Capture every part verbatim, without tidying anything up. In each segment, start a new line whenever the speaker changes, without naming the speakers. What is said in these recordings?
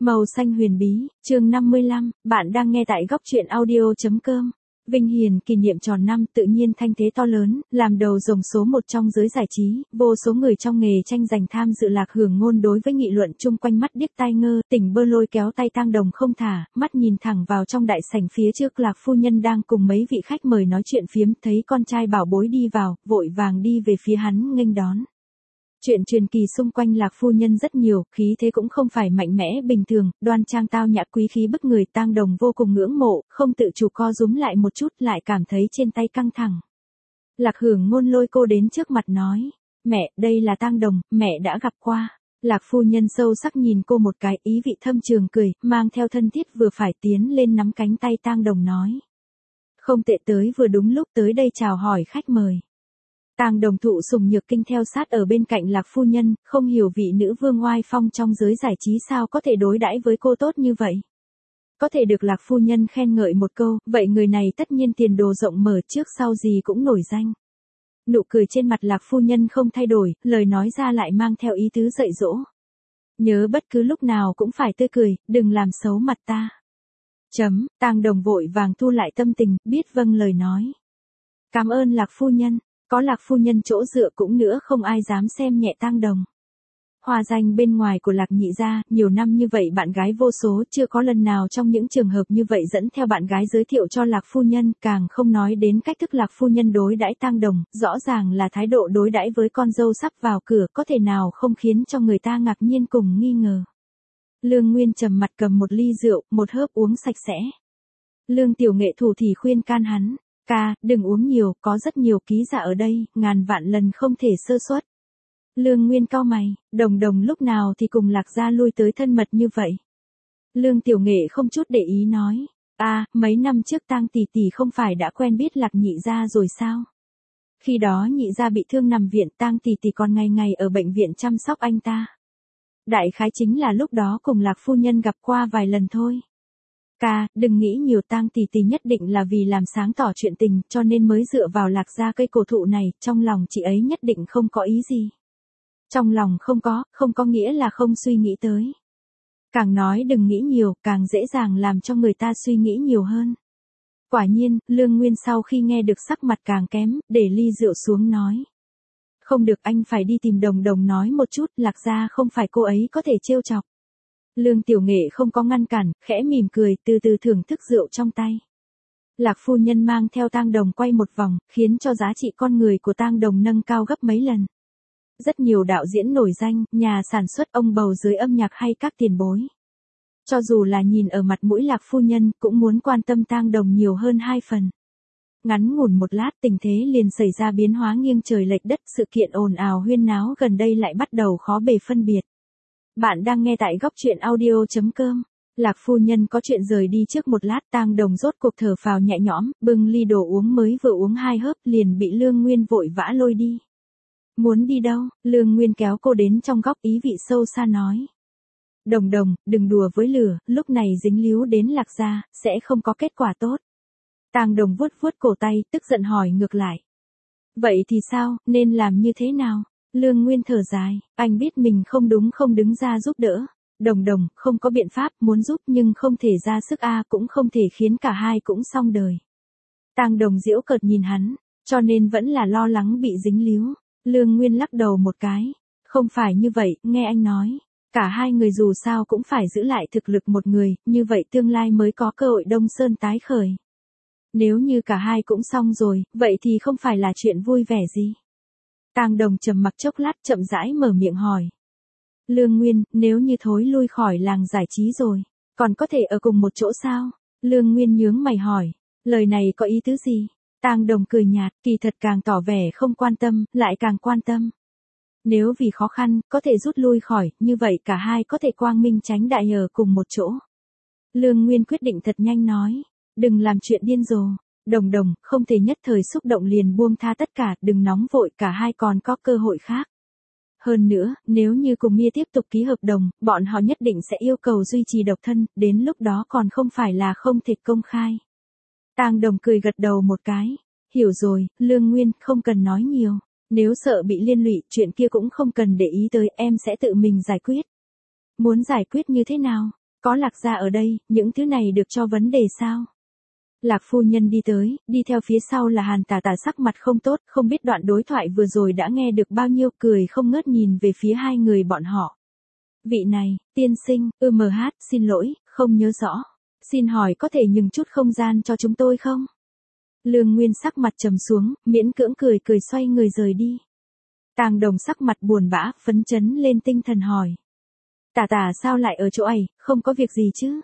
Màu xanh huyền bí, chương năm mươi lăm, bạn đang nghe tại góc truyện audio.com. Vinh Hiền kỷ niệm tròn năm tự nhiên thanh thế to lớn, làm đầu rồng số một trong giới giải trí, vô số người trong nghề tranh giành tham dự lạc hưởng ngôn đối với nghị luận chung quanh mắt điếc tai ngơ, Tỉnh Bơ Lôi kéo tay Tang Đồng không thả, mắt nhìn thẳng vào trong đại sảnh phía trước Lạc phu nhân đang cùng mấy vị khách mời nói chuyện phiếm, thấy con trai bảo bối đi vào, vội vàng đi về phía hắn nghênh đón. Chuyện truyền kỳ xung quanh Lạc phu nhân rất nhiều, khí thế cũng không phải mạnh mẽ bình thường, đoan trang tao nhã quý khí bức người, Tang Đồng vô cùng ngưỡng mộ, không tự chủ co rúm lại một chút, lại cảm thấy trên tay căng thẳng. Lạc hưởng ngôn lôi cô đến trước mặt nói, mẹ, đây là Tang Đồng, mẹ đã gặp qua. Lạc phu nhân sâu sắc nhìn cô một cái, ý vị thâm trường cười, mang theo thân thiết vừa phải tiến lên nắm cánh tay Tang Đồng nói. Không tệ, tới vừa đúng lúc, tới đây chào hỏi khách mời. Tang Đồng thụ sủng nhược kinh theo sát ở bên cạnh Lạc phu nhân, không hiểu vị nữ vương oai phong trong giới giải trí sao có thể đối đãi với cô tốt như vậy. Có thể được Lạc phu nhân khen ngợi một câu, vậy người này tất nhiên tiền đồ rộng mở, trước sau gì cũng nổi danh. Nụ cười trên mặt Lạc phu nhân không thay đổi, lời nói ra lại mang theo ý tứ dạy dỗ. Nhớ bất cứ lúc nào cũng phải tươi cười, đừng làm xấu mặt ta. Chấm, Tang Đồng vội vàng thu lại tâm tình, biết vâng lời nói. Cảm ơn Lạc phu nhân. Có Lạc phu nhân chỗ dựa cũng nữa không ai dám xem nhẹ Tang Đồng. Hòa danh bên ngoài của Lạc nhị gia, nhiều năm như vậy bạn gái vô số, chưa có lần nào trong những trường hợp như vậy dẫn theo bạn gái giới thiệu cho Lạc phu nhân, càng không nói đến cách thức Lạc phu nhân đối đãi Tang Đồng, rõ ràng là thái độ đối đãi với con dâu sắp vào cửa, có thể nào không khiến cho người ta ngạc nhiên cùng nghi ngờ. Lương Nguyên trầm mặt cầm một ly rượu, một hớp uống sạch sẽ. Lương tiểu nghệ thủ thì khuyên can hắn. Ca, đừng uống nhiều, có rất nhiều ký giả ở đây, ngàn vạn lần không thể sơ suất. Lương Nguyên cau mày, Đồng Đồng lúc nào thì cùng Lạc gia lui tới thân mật như vậy. Lương Tiểu Nghệ không chút để ý nói, à, mấy năm trước Tang tỷ tỷ không phải đã quen biết Lạc nhị gia rồi sao? Khi đó nhị gia bị thương nằm viện, Tang tỷ tỷ còn ngày ngày ở bệnh viện chăm sóc anh ta. Đại khái chính là lúc đó cùng Lạc phu nhân gặp qua vài lần thôi. Ca, đừng nghĩ nhiều, Tang tỷ tỷ nhất định là vì làm sáng tỏ chuyện tình, cho nên mới dựa vào Lạc gia cây cổ thụ này, trong lòng chị ấy nhất định không có ý gì. Trong lòng không có, không có nghĩa là không suy nghĩ tới. Càng nói đừng nghĩ nhiều, càng dễ dàng làm cho người ta suy nghĩ nhiều hơn. Quả nhiên, Lương Nguyên sau khi nghe được sắc mặt càng kém, để ly rượu xuống nói. Không được, anh phải đi tìm Đồng Đồng nói một chút, Lạc gia không phải cô ấy có thể trêu chọc. Lương Tiểu Nghệ không có ngăn cản, khẽ mỉm cười, từ từ thưởng thức rượu trong tay. Lạc phu nhân mang theo Tang Đồng quay một vòng, khiến cho giá trị con người của Tang Đồng nâng cao gấp mấy lần. Rất nhiều đạo diễn nổi danh, nhà sản xuất, ông bầu dưới âm nhạc hay các tiền bối. Cho dù là nhìn ở mặt mũi Lạc phu nhân, cũng muốn quan tâm Tang Đồng nhiều hơn hai phần. Ngắn ngủn một lát, tình thế liền xảy ra biến hóa nghiêng trời lệch đất, sự kiện ồn ào huyên náo gần đây lại bắt đầu khó bề phân biệt. Bạn đang nghe tại góc truyện audio.com. Lạc phu nhân có chuyện rời đi trước một lát, Tang Đồng rốt cuộc thở phào nhẹ nhõm, bưng ly đồ uống mới vừa uống hai hớp liền bị Lương Nguyên vội vã lôi đi. Muốn đi đâu? Lương Nguyên kéo cô đến trong góc, ý vị sâu xa nói. Đồng Đồng, đừng đùa với lửa, lúc này dính líu đến Lạc gia, sẽ không có kết quả tốt. Tang Đồng vuốt vuốt cổ tay, tức giận hỏi ngược lại. Vậy thì sao, nên làm như thế nào? Lương Nguyên thở dài, anh biết mình không đúng không đứng ra giúp đỡ. Đồng Đồng, không có biện pháp, muốn giúp nhưng không thể ra sức a, cũng không thể khiến cả hai cũng xong đời. Tang Đồng giễu cợt nhìn hắn, cho nên vẫn là lo lắng bị dính líu. Lương Nguyên lắc đầu một cái, không phải như vậy, nghe anh nói. Cả hai người dù sao cũng phải giữ lại thực lực một người, như vậy tương lai mới có cơ hội Đông Sơn tái khởi. Nếu như cả hai cũng xong rồi, vậy thì không phải là chuyện vui vẻ gì. Tang Đồng trầm mặc chốc lát, chậm rãi mở miệng hỏi. Lương Nguyên, nếu như thối lui khỏi làng giải trí rồi, còn có thể ở cùng một chỗ sao? Lương Nguyên nhướng mày hỏi, lời này có ý tứ gì? Tang Đồng cười nhạt, kỳ thật càng tỏ vẻ không quan tâm, lại càng quan tâm. Nếu vì khó khăn, có thể rút lui khỏi, như vậy cả hai có thể quang minh tránh đại ở cùng một chỗ. Lương Nguyên quyết định thật nhanh nói, đừng làm chuyện điên rồ. Đồng Đồng, không thể nhất thời xúc động liền buông tha tất cả, đừng nóng vội, cả hai còn có cơ hội khác. Hơn nữa, nếu như cùng Mia tiếp tục ký hợp đồng, bọn họ nhất định sẽ yêu cầu duy trì độc thân, đến lúc đó còn không phải là không thể công khai. Tang Đồng cười gật đầu một cái, hiểu rồi, Lương Nguyên, không cần nói nhiều, nếu sợ bị liên lụy, chuyện kia cũng không cần để ý tới, em sẽ tự mình giải quyết. Muốn giải quyết như thế nào? Có Lạc gia ở đây, những thứ này được cho vấn đề sao? Lạc phu nhân đi tới, đi theo phía sau là Hàn Tà Tà sắc mặt không tốt, không biết đoạn đối thoại vừa rồi đã nghe được bao nhiêu, cười không ngớt nhìn về phía hai người bọn họ. Vị này, tiên sinh, ư mờ hát, xin lỗi, không nhớ rõ. Xin hỏi có thể nhường chút không gian cho chúng tôi không? Lương Nguyên sắc mặt trầm xuống, miễn cưỡng cười cười xoay người rời đi. Tàng Đồng sắc mặt buồn bã, phấn chấn lên tinh thần hỏi. Tà Tà sao lại ở chỗ ấy, không có việc gì chứ?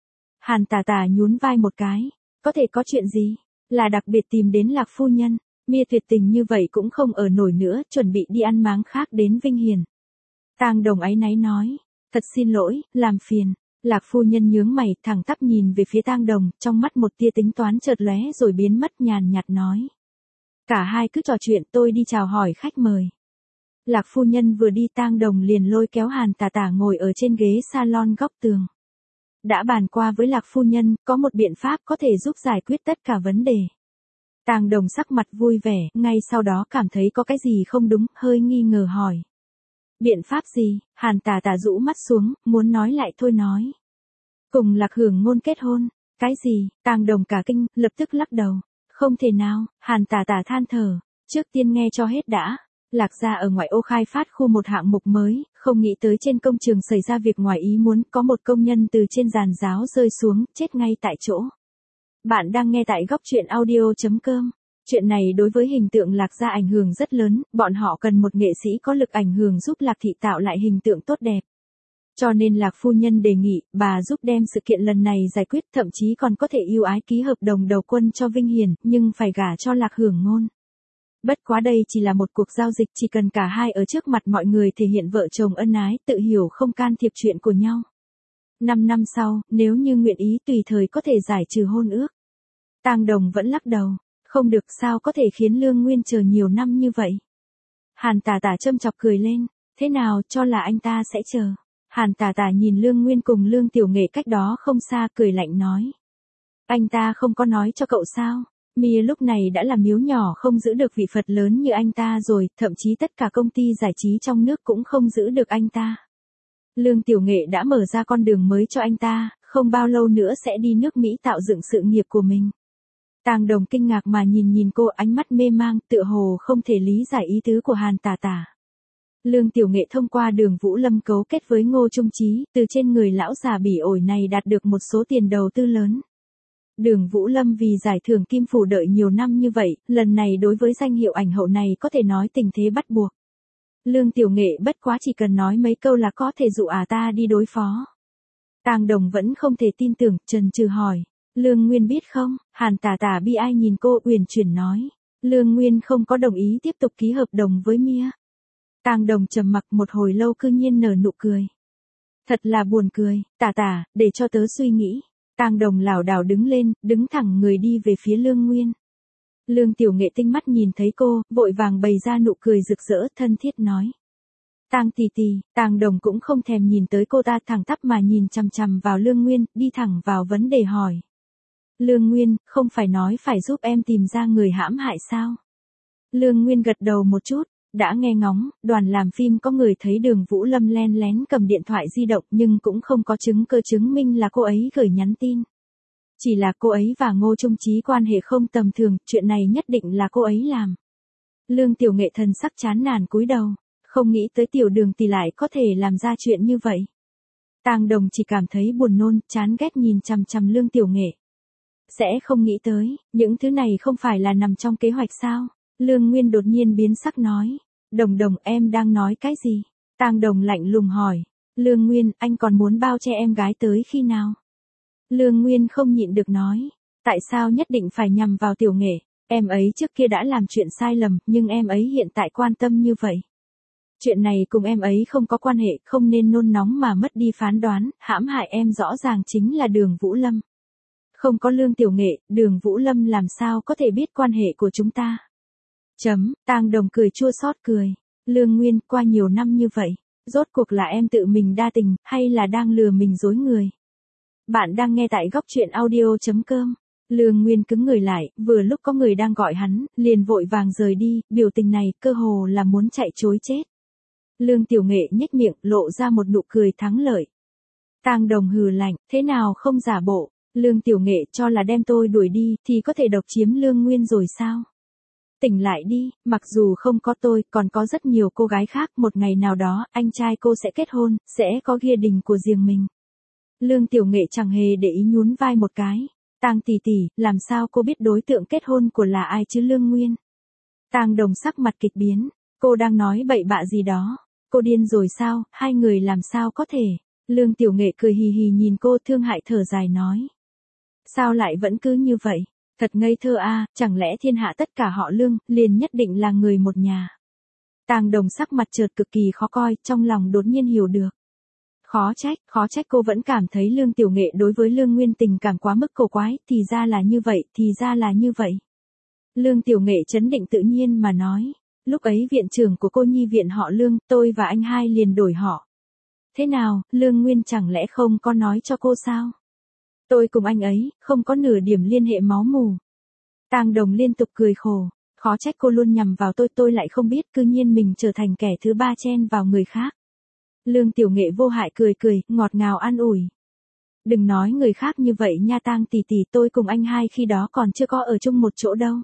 Hàn Tà Tà nhún vai một cái. Có thể có chuyện gì? Là đặc biệt tìm đến Lạc phu nhân. Mia tuyệt tình như vậy cũng không ở nổi nữa, chuẩn bị đi ăn máng khác đến Vinh Hiền. Tàng Đồng áy náy nói. Thật xin lỗi, làm phiền. Lạc phu nhân nhướng mày, thẳng tắp nhìn về phía Tang Đồng, trong mắt một tia tính toán chợt lóe rồi biến mất, nhàn nhạt nói. Cả hai cứ trò chuyện, tôi đi chào hỏi khách mời. Lạc phu nhân vừa đi, Tang Đồng liền lôi kéo Hàn Tà Tà ngồi ở trên ghế salon góc tường. Đã bàn qua với Lạc phu nhân, có một biện pháp có thể giúp giải quyết tất cả vấn đề. Tang Đồng sắc mặt vui vẻ, ngay sau đó cảm thấy có cái gì không đúng, hơi nghi ngờ hỏi. Biện pháp gì? Hàn Tà Tà rũ mắt xuống, muốn nói lại thôi nói. Cùng Lạc Hưởng Ngôn kết hôn. Cái gì? Tang Đồng cả kinh, lập tức lắc đầu. Không thể nào, Hàn Tà Tà than thở. Trước tiên nghe cho hết đã. Lạc gia ở ngoại ô khai phát khu một hạng mục mới, không nghĩ tới trên công trường xảy ra việc ngoài ý muốn, có một công nhân từ trên giàn giáo rơi xuống, chết ngay tại chỗ. Bạn đang nghe tại góc truyện audio chấm com. Chuyện này đối với hình tượng Lạc gia ảnh hưởng rất lớn, bọn họ cần một nghệ sĩ có lực ảnh hưởng giúp Lạc thị tạo lại hình tượng tốt đẹp. Cho nên Lạc phu nhân đề nghị, bà giúp đem sự kiện lần này giải quyết, thậm chí còn có thể ưu ái ký hợp đồng đầu quân cho Vinh Hiền, nhưng phải gả cho Lạc Hưởng Ngôn. Bất quá đây chỉ là một cuộc giao dịch, chỉ cần cả hai ở trước mặt mọi người thể hiện vợ chồng ân ái, tự hiểu không can thiệp chuyện của nhau. Năm năm sau, nếu như nguyện ý tùy thời có thể giải trừ hôn ước. Tang Đồng vẫn lắc đầu, không được, sao có thể khiến Lương Nguyên chờ nhiều năm như vậy. Hàn Tà Tà châm chọc cười lên, thế nào, cho là anh ta sẽ chờ. Hàn Tà Tà nhìn Lương Nguyên cùng Lương Tiểu Nghệ cách đó không xa, cười lạnh nói. Anh ta không có nói cho cậu sao? Mia lúc này đã là miếu nhỏ không giữ được vị Phật lớn như anh ta rồi, thậm chí tất cả công ty giải trí trong nước cũng không giữ được anh ta. Lương Tiểu Nghệ đã mở ra con đường mới cho anh ta, không bao lâu nữa sẽ đi nước Mỹ tạo dựng sự nghiệp của mình. Tang Đồng kinh ngạc mà nhìn nhìn cô, ánh mắt mê mang, tựa hồ không thể lý giải ý tứ của Hàn Tà Tà. Lương Tiểu Nghệ thông qua Đường Vũ Lâm cấu kết với Ngô Trung Chí, từ trên người lão già bỉ ổi này đạt được một số tiền đầu tư lớn. Đường Vũ Lâm vì giải thưởng Kim Phủ đợi nhiều năm như vậy, lần này đối với danh hiệu ảnh hậu này có thể nói tình thế bắt buộc. Lương Tiểu Nghệ bất quá chỉ cần nói mấy câu là có thể dụ à ta đi đối phó. Tang Đồng vẫn không thể tin tưởng, chần chừ hỏi. Lương Nguyên biết không? Hàn Tà Tà bi ai nhìn cô, uyển chuyển nói. Lương Nguyên không có đồng ý tiếp tục ký hợp đồng với Mia. Tang Đồng trầm mặc một hồi lâu, cư nhiên nở nụ cười. Thật là buồn cười, Tà Tà, để cho tớ suy nghĩ. Tang Đồng lảo đảo đứng lên, đứng thẳng người đi về phía Lương Nguyên. Lương Tiểu Nghệ tinh mắt nhìn thấy cô, vội vàng bày ra nụ cười rực rỡ, thân thiết nói. Tang tỷ tỷ. Tang Đồng cũng không thèm nhìn tới cô ta, thẳng tắp mà nhìn chằm chằm vào Lương Nguyên, đi thẳng vào vấn đề hỏi. Lương Nguyên, không phải nói phải giúp em tìm ra người hãm hại sao? Lương Nguyên gật đầu một chút, đã nghe ngóng, đoàn làm phim có người thấy Đường Vũ Lâm len lén cầm điện thoại di động nhưng cũng không có chứng cơ chứng minh là cô ấy gửi nhắn tin. Chỉ là cô ấy và Ngô Trung Chí quan hệ không tầm thường, chuyện này nhất định là cô ấy làm. Lương Tiểu Nghệ thần sắc chán nản cúi đầu, không nghĩ tới Tiểu Đường tỷ lại có thể làm ra chuyện như vậy. Tang Đồng chỉ cảm thấy buồn nôn, chán ghét nhìn chằm chằm Lương Tiểu Nghệ. Sẽ không nghĩ tới, những thứ này không phải là nằm trong kế hoạch sao? Lương Nguyên đột nhiên biến sắc nói. Đồng Đồng, em đang nói cái gì? Tang Đồng lạnh lùng hỏi. Lương Nguyên, anh còn muốn bao che em gái tới khi nào? Lương Nguyên không nhịn được nói. Tại sao nhất định phải nhằm vào Tiểu Nghệ? Em ấy trước kia đã làm chuyện sai lầm, nhưng em ấy hiện tại quan tâm như vậy. Chuyện này cùng em ấy không có quan hệ, không nên nôn nóng mà mất đi phán đoán, hãm hại em rõ ràng chính là Đường Vũ Lâm. Không có Lương Tiểu Nghệ, Đường Vũ Lâm làm sao có thể biết quan hệ của chúng ta? Chấm, Tang Đồng cười chua xót cười. Lương Nguyên, qua nhiều năm như vậy, rốt cuộc là em tự mình đa tình, hay là đang lừa mình dối người? Bạn đang nghe tại góc truyện audio chấm com. Lương Nguyên cứng người lại, vừa lúc có người đang gọi hắn, liền vội vàng rời đi, biểu tình này cơ hồ là muốn chạy trối chết. Lương Tiểu Nghệ nhếch miệng, lộ ra một nụ cười thắng lợi. Tang Đồng hừ lạnh, thế nào không giả bộ, Lương Tiểu Nghệ cho là đem tôi đuổi đi thì có thể độc chiếm Lương Nguyên rồi sao? Tỉnh lại đi, mặc dù không có tôi, còn có rất nhiều cô gái khác, một ngày nào đó, anh trai cô sẽ kết hôn, sẽ có gia đình của riêng mình. Lương Tiểu Nghệ chẳng hề để ý nhún vai một cái. Tang tỷ tỷ, làm sao cô biết đối tượng kết hôn của là ai chứ Lương Nguyên? Tang Đồng sắc mặt kịch biến, cô đang nói bậy bạ gì đó? Cô điên rồi sao, hai người làm sao có thể? Lương Tiểu Nghệ cười hì hì nhìn cô thương hại thở dài nói. Sao lại vẫn cứ như vậy? Thật ngây thơ a, à, chẳng lẽ thiên hạ tất cả họ Lương, liền nhất định là người một nhà? Tang Đồng sắc mặt chợt cực kỳ khó coi, trong lòng đột nhiên hiểu được. Khó trách, khó trách cô vẫn cảm thấy Lương Tiểu Nghệ đối với Lương Nguyên tình cảm quá mức cổ quái, thì ra là như vậy, thì ra là như vậy. Lương Tiểu Nghệ trấn định tự nhiên mà nói, lúc ấy viện trưởng của cô nhi viện họ Lương, tôi và anh hai liền đổi họ. Thế nào, Lương Nguyên chẳng lẽ không có nói cho cô sao? Tôi cùng anh ấy, không có nửa điểm liên hệ máu mủ. Tang Đồng liên tục cười khổ, khó trách cô luôn nhằm vào tôi, tôi lại không biết, cư nhiên mình trở thành kẻ thứ ba chen vào người khác. Lương Tiểu Nghệ vô hại cười cười, ngọt ngào an ủi. Đừng nói người khác như vậy nha Tang tỷ tỷ, tôi cùng anh hai khi đó còn chưa có ở chung một chỗ đâu.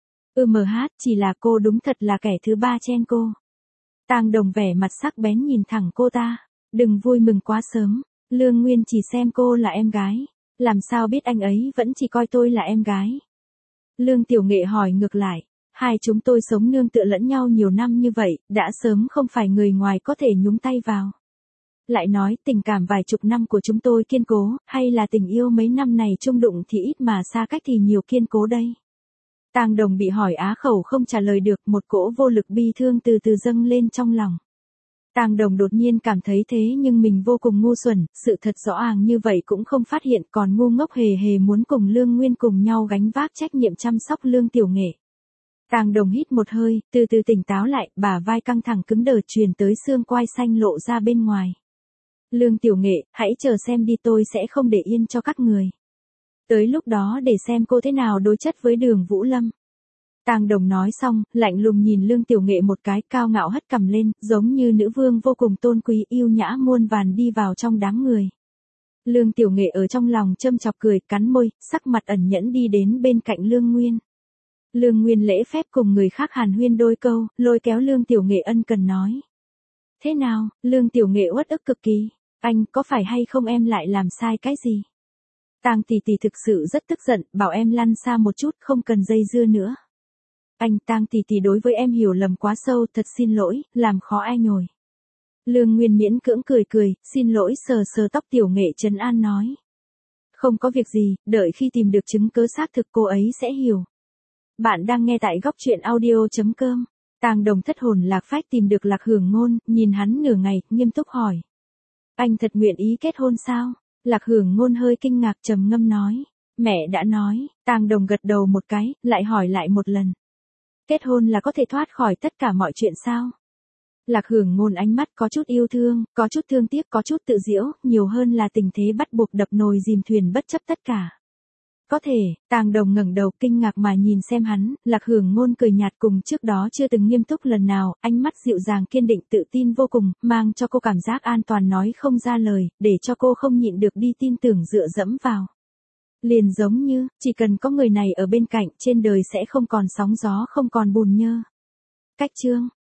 Ừ mờ hát, chỉ là cô đúng thật là kẻ thứ ba chen cô. Tang Đồng vẻ mặt sắc bén nhìn thẳng cô ta, đừng vui mừng quá sớm, Lương Nguyên chỉ xem cô là em gái, làm sao biết anh ấy vẫn chỉ coi tôi là em gái. Lương Tiểu Nghệ hỏi ngược lại, hai chúng tôi sống nương tựa lẫn nhau nhiều năm như vậy, đã sớm không phải người ngoài có thể nhúng tay vào. Lại nói tình cảm vài chục năm của chúng tôi kiên cố, hay là tình yêu mấy năm này chung đụng thì ít mà xa cách thì nhiều kiên cố đây. Tang Đồng bị hỏi á khẩu không trả lời được, một cỗ vô lực bi thương từ từ dâng lên trong lòng. Tang Đồng đột nhiên cảm thấy thế nhưng mình vô cùng ngu xuẩn, sự thật rõ ràng như vậy cũng không phát hiện, còn ngu ngốc hề hề muốn cùng Lương Nguyên cùng nhau gánh vác trách nhiệm chăm sóc Lương Tiểu Nghệ. Tang Đồng hít một hơi, từ từ tỉnh táo lại, bả vai căng thẳng cứng đờ truyền tới xương quai xanh lộ ra bên ngoài. Lương Tiểu Nghệ, hãy chờ xem đi, tôi sẽ không để yên cho các người. Tới lúc đó để xem cô thế nào đối chất với Đường Vũ Lâm. Tang Đồng nói xong, lạnh lùng nhìn Lương Tiểu Nghệ một cái, cao ngạo hất cằm lên, giống như nữ vương vô cùng tôn quý yêu nhã muôn vàn đi vào trong đám người. Lương Tiểu Nghệ ở trong lòng châm chọc cười, cắn môi, sắc mặt ẩn nhẫn đi đến bên cạnh Lương Nguyên. Lương Nguyên lễ phép cùng người khác hàn huyên đôi câu, lôi kéo Lương Tiểu Nghệ ân cần nói. Thế nào, Lương Tiểu Nghệ uất ức cực kỳ, anh có phải hay không em lại làm sai cái gì? Tang tỷ tỷ thực sự rất tức giận, bảo em lăn xa một chút, không cần dây dưa nữa. Anh, Tang tỷ tỷ đối với em hiểu lầm quá sâu, thật xin lỗi, làm khó ai nhồi. Lương Nguyên miễn cưỡng cười cười, xin lỗi sờ sờ tóc Tiểu Nghệ trấn an nói. Không có việc gì, đợi khi tìm được chứng cứ xác thực cô ấy sẽ hiểu. Bạn đang nghe tại góc truyện audio chấm com. Tang Đồng thất hồn lạc phách tìm được Lạc Hưởng Ngôn, nhìn hắn nửa ngày, nghiêm túc hỏi. Anh thật nguyện ý kết hôn sao? Lạc Hưởng Ngôn hơi kinh ngạc trầm ngâm nói. Mẹ đã nói, Tang Đồng gật đầu một cái, lại hỏi lại một lần. Kết hôn là có thể thoát khỏi tất cả mọi chuyện sao? Lạc Hưởng Ngôn ánh mắt có chút yêu thương, có chút thương tiếc, có chút tự giễu, nhiều hơn là tình thế bắt buộc đập nồi dìm thuyền bất chấp tất cả. Có thể, Tang Đồng ngẩng đầu kinh ngạc mà nhìn xem hắn, Lạc Hưởng Ngôn cười nhạt cùng trước đó chưa từng nghiêm túc lần nào, ánh mắt dịu dàng kiên định tự tin vô cùng, mang cho cô cảm giác an toàn nói không ra lời, để cho cô không nhịn được đi tin tưởng dựa dẫm vào. Liền giống như, chỉ cần có người này ở bên cạnh, trên đời sẽ không còn sóng gió không còn bùn nhơ. Cách chương